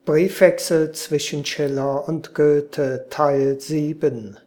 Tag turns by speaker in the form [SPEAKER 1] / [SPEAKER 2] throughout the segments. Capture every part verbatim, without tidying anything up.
[SPEAKER 1] Briefwechsel zwischen Schiller und Goethe, Teil sieben.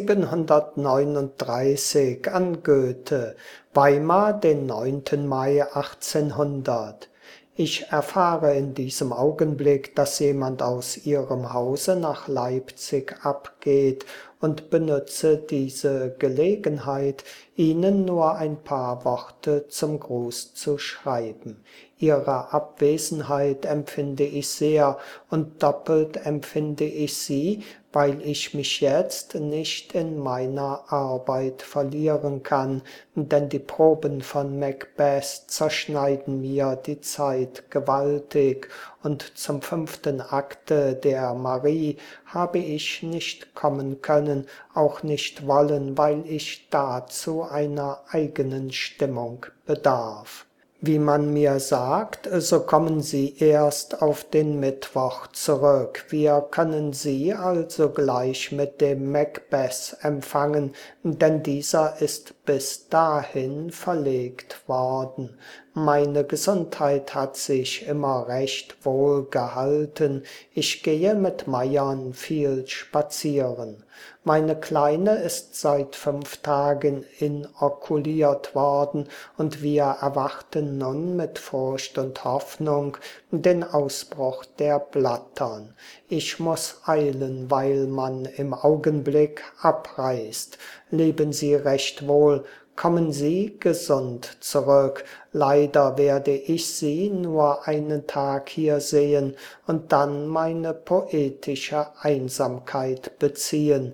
[SPEAKER 1] siebenhundertneununddreißig an Goethe, Weimar, den neunten Mai achtzehnhundert. Ich erfahre in diesem Augenblick, dass jemand aus Ihrem Hause nach Leipzig abgeht und benutze diese Gelegenheit, Ihnen nur ein paar Worte zum Gruß zu schreiben. Ihre Abwesenheit empfinde ich sehr, und doppelt empfinde ich sie, weil ich mich jetzt nicht in meiner Arbeit verlieren kann, denn die Proben von Macbeth zerschneiden mir die Zeit gewaltig, und zum fünften Akte der Marie habe ich nicht kommen können, auch nicht wollen, weil ich dazu einer eigenen Stimmung bedarf. Wie man mir sagt, so kommen Sie erst auf den Mittwoch zurück. Wir können Sie also gleich mit dem Macbeth empfangen, denn dieser ist bis dahin verlegt worden. Meine Gesundheit hat sich immer recht wohl gehalten. Ich gehe mit Meiern viel spazieren. Meine Kleine ist seit fünf Tagen inokuliert worden, und wir erwarten nun mit Furcht und Hoffnung den Ausbruch der Blattern. Ich muss eilen, weil man im Augenblick abreist. Leben Sie recht wohl, kommen Sie gesund zurück. Leider werde ich Sie nur einen Tag hier sehen und dann meine poetische Einsamkeit beziehen.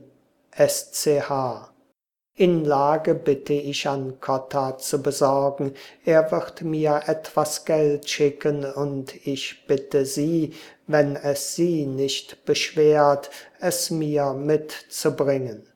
[SPEAKER 1] S C H. Inlage bitte ich an Cotta zu besorgen, er wird mir etwas Geld schicken, und ich bitte Sie, wenn es Sie nicht beschwert, es mir mitzubringen.